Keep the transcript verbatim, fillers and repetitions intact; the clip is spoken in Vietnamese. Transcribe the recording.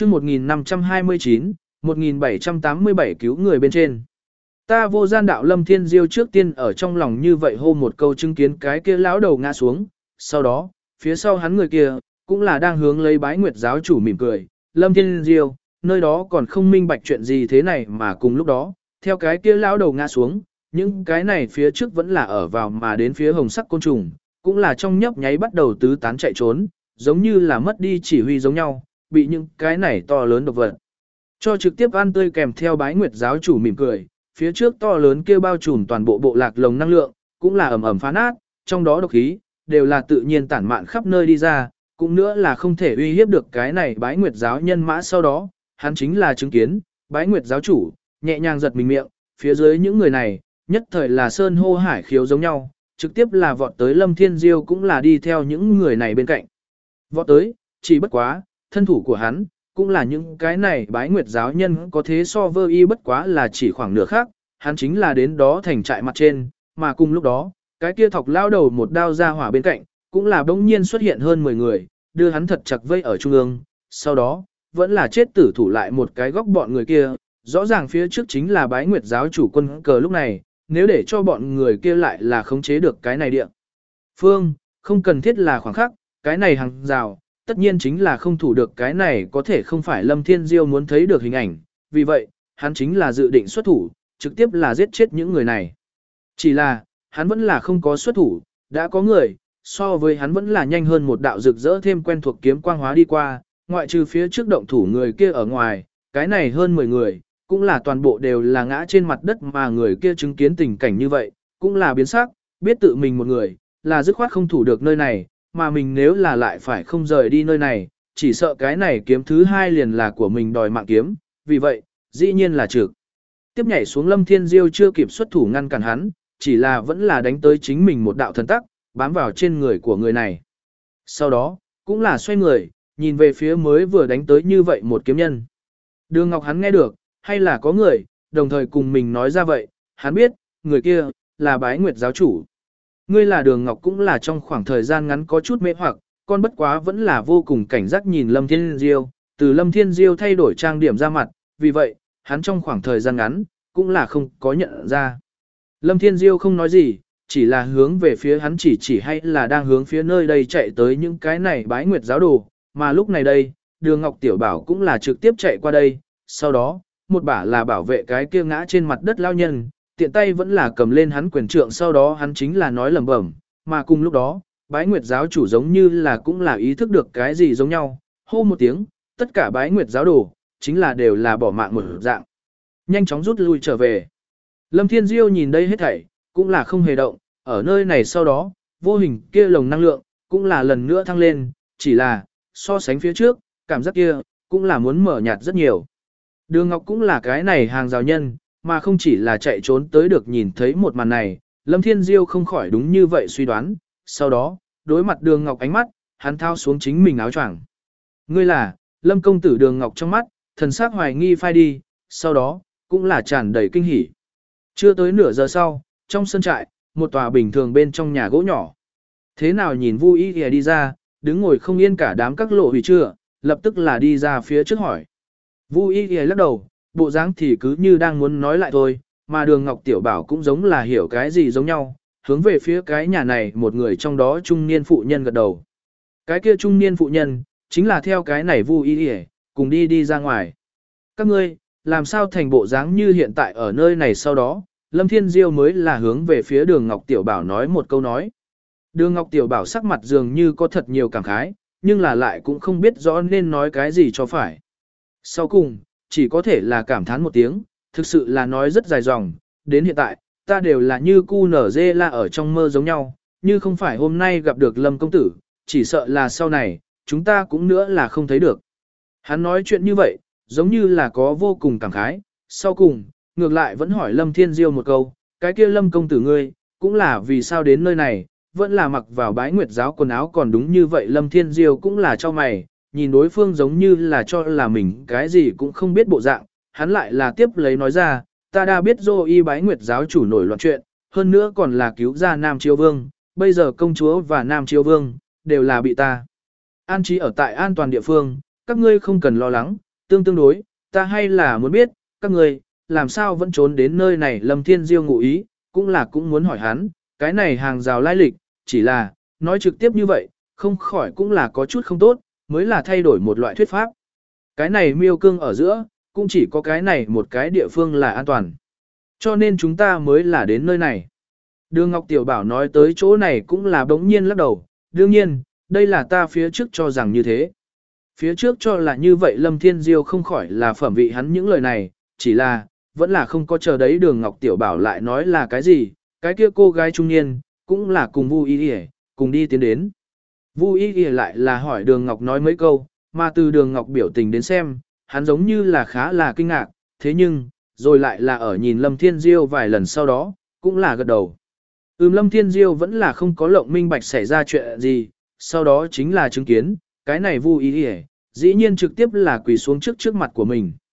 chương một nghìn năm trăm hai mươi chín, một nghìn bảy trăm tám mươi bảy cứu người bên trên. Ta vô gian đạo Lâm Thiên Diêu trước tiên ở trong lòng như vậy hô một câu chứng kiến cái kia lão đầu ngã xuống, sau đó, phía sau hắn người kia, cũng là đang hướng lấy bái nguyệt giáo chủ mỉm cười, Lâm Thiên Diêu, nơi đó còn không minh bạch chuyện gì thế này mà cùng lúc đó, theo cái kia lão đầu ngã xuống, những cái này phía trước vẫn là ở vào mà đến phía hồng sắc côn trùng, cũng là trong nhấp nháy bắt đầu tứ tán chạy trốn, giống như là mất đi chỉ huy giống nhau, bị những cái này to lớn độc vật cho trực tiếp ăn tươi kèm theo bái nguyệt giáo chủ mỉm cười, phía trước to lớn kia bao trùm toàn bộ bộ lạc lồng năng lượng, cũng là ầm ầm phá nát, trong đó độc khí đều là tự nhiên tản mạn khắp nơi đi ra, cũng nữa là không thể uy hiếp được cái này bái nguyệt giáo nhân mã sau đó, hắn chính là chứng kiến, bái nguyệt giáo chủ, nhẹ nhàng giật mình miệng, phía dưới những người này, nhất thời là sơn hô hải khiếu giống nhau, trực tiếp là vọt tới Lâm Thiên Diêu cũng là đi theo những người này bên cạnh. Vọt tới, chỉ bất quá, thân thủ của hắn, cũng là những cái này bái nguyệt giáo nhân có thế so vơ y bất quá là chỉ khoảng nửa khác, hắn chính là đến đó thành trại mặt trên, mà cùng lúc đó, cái kia thọc lao đầu một đao ra hỏa bên cạnh, cũng là bỗng nhiên xuất hiện hơn mười người, đưa hắn thật chặt vây ở trung ương, sau đó, vẫn là chết tử thủ lại một cái góc bọn người kia, rõ ràng phía trước chính là bái nguyệt giáo chủ quân cờ lúc này, nếu để cho bọn người kia lại là khống chế được cái này địa. Phương, không cần thiết là khoảng khắc, cái này hàng rào, tất nhiên chính là không thủ được cái này có thể không phải Lâm Thiên Diêu muốn thấy được hình ảnh, vì vậy, hắn chính là dự định xuất thủ, trực tiếp là giết chết những người này. Chỉ là, hắn vẫn là không có xuất thủ, đã có người, so với hắn vẫn là nhanh hơn một đạo rực rỡ thêm quen thuộc kiếm quang hóa đi qua, ngoại trừ phía trước động thủ người kia ở ngoài, cái này hơn mười người, cũng là toàn bộ đều là ngã trên mặt đất mà người kia chứng kiến tình cảnh như vậy, cũng là biến sắc, biết tự mình một người, là dứt khoát không thủ được nơi này, mà mình nếu là lại phải không rời đi nơi này, chỉ sợ cái này kiếm thứ hai liền là của mình đòi mạng kiếm, vì vậy, dĩ nhiên là trực. Tiếp nhảy xuống Lâm Thiên Diêu chưa kịp xuất thủ ngăn cản hắn, chỉ là vẫn là đánh tới chính mình một đạo thần tắc, bám vào trên người của người này. Sau đó, cũng là xoay người, nhìn về phía mới vừa đánh tới như vậy một kiếm nhân. Đường Ngọc hắn nghe được, hay là có người, đồng thời cùng mình nói ra vậy, hắn biết, người kia, là bái nguyệt giáo chủ. Ngươi là Đường Ngọc cũng là trong khoảng thời gian ngắn có chút mê hoặc, con bất quá vẫn là vô cùng cảnh giác nhìn Lâm Thiên Diêu, từ Lâm Thiên Diêu thay đổi trang điểm ra mặt, vì vậy, hắn trong khoảng thời gian ngắn, cũng là không có nhận ra. Lâm Thiên Diêu không nói gì, chỉ là hướng về phía hắn chỉ chỉ hay là đang hướng phía nơi đây chạy tới những cái này bái nguyệt giáo đồ, mà lúc này đây, Đường Ngọc Tiểu Bảo cũng là trực tiếp chạy qua đây, sau đó, một bả là bảo vệ cái kia ngã trên mặt đất lao nhân, tiện tay vẫn là cầm lên hắn quyền trượng sau đó hắn chính là nói lẩm bẩm, mà cùng lúc đó, bái nguyệt giáo chủ giống như là cũng là ý thức được cái gì giống nhau, hô một tiếng, tất cả bái nguyệt giáo đồ, chính là đều là bỏ mạng một dạng. Nhanh chóng rút lui trở về. Lâm Thiên Diêu nhìn đây hết thảy, cũng là không hề động, ở nơi này sau đó, vô hình kia lồng năng lượng, cũng là lần nữa thăng lên, chỉ là, so sánh phía trước, cảm giác kia, cũng là muốn mở nhạt rất nhiều. Đường Ngọc cũng là cái này hàng rào nhân, mà không chỉ là chạy trốn tới được nhìn thấy một màn này, Lâm Thiên Diêu không khỏi đúng như vậy suy đoán, sau đó, đối mặt Đường Ngọc ánh mắt, hắn thao xuống chính mình áo choàng. Ngươi là, Lâm công tử Đường Ngọc trong mắt, thần sắc hoài nghi phai đi, sau đó, cũng là tràn đầy kinh hỉ. Chưa tới nửa giờ sau, trong sân trại, một tòa bình thường bên trong nhà gỗ nhỏ. Thế nào nhìn Vu Y Y đi ra, đứng ngồi không yên cả đám các lộ hủy chưa, lập tức là đi ra phía trước hỏi. Vu Y Y lắc đầu, bộ dáng thì cứ như đang muốn nói lại thôi, mà Đường Ngọc Tiểu Bảo cũng giống là hiểu cái gì giống nhau, hướng về phía cái nhà này một người trong đó trung niên phụ nhân gật đầu. Cái kia trung niên phụ nhân, chính là theo cái này Vu Y Y, cùng đi đi ra ngoài. Các ngươi, làm sao thành bộ dáng như hiện tại ở nơi này sau đó, Lâm Thiên Diêu mới là hướng về phía Đường Ngọc Tiểu Bảo nói một câu nói. Đường Ngọc Tiểu Bảo sắc mặt dường như có thật nhiều cảm khái, nhưng là lại cũng không biết rõ nên nói cái gì cho phải. Sau cùng, chỉ có thể là cảm thán một tiếng, thực sự là nói rất dài dòng, đến hiện tại, ta đều là như cu nở dê la ở trong mơ giống nhau, như không phải hôm nay gặp được Lâm công tử, chỉ sợ là sau này, chúng ta cũng nữa là không thấy được. Hắn nói chuyện như vậy, giống như là có vô cùng cảm khái, sau cùng, ngược lại vẫn hỏi Lâm Thiên Diêu một câu, cái kia Lâm công tử ngươi, cũng là vì sao đến nơi này, vẫn là mặc vào bái nguyệt giáo quần áo còn đúng như vậy Lâm Thiên Diêu cũng là cho mày, nhìn đối phương giống như là cho là mình cái gì cũng không biết bộ dạng, hắn lại là tiếp lấy nói ra, ta đã biết dô y bái nguyệt giáo chủ nổi loạn chuyện, hơn nữa còn là cứu ra Nam Chiêu Vương, bây giờ công chúa và Nam Chiêu Vương, đều là bị ta an trí ở tại an toàn địa phương, các ngươi không cần lo lắng, tương tương đối, ta hay là muốn biết, các người, làm sao vẫn trốn đến nơi này Lâm Thiên Diêu ngụ ý, cũng là cũng muốn hỏi hắn, cái này hàng rào lai lịch, chỉ là, nói trực tiếp như vậy, không khỏi cũng là có chút không tốt, mới là thay đổi một loại thuyết pháp. Cái này miêu cương ở giữa, cũng chỉ có cái này một cái địa phương là an toàn. Cho nên chúng ta mới là đến nơi này. Đường Ngọc Tiểu Bảo nói tới chỗ này cũng là bỗng nhiên lắc đầu, đương nhiên, đây là ta phía trước cho rằng như thế. Phía trước cho là như vậy Lâm Thiên Diêu không khỏi là phẩm vị hắn những lời này, chỉ là, vẫn là không có chờ đấy đường Ngọc Tiểu Bảo lại nói là cái gì, cái kia cô gái trung niên, cũng là cùng Vu Y Y, cùng đi tiến đến. Vu Y Y lại là hỏi đường Ngọc nói mấy câu, mà từ đường Ngọc biểu tình đến xem, hắn giống như là khá là kinh ngạc, thế nhưng, rồi lại là ở nhìn Lâm Thiên Diêu vài lần sau đó, cũng là gật đầu. Ừm Lâm Thiên Diêu vẫn là không có lộng minh bạch xảy ra chuyện gì, sau đó chính là chứng kiến, cái này Vu Y Y, dĩ nhiên trực tiếp là quỳ xuống trước trước mặt của mình,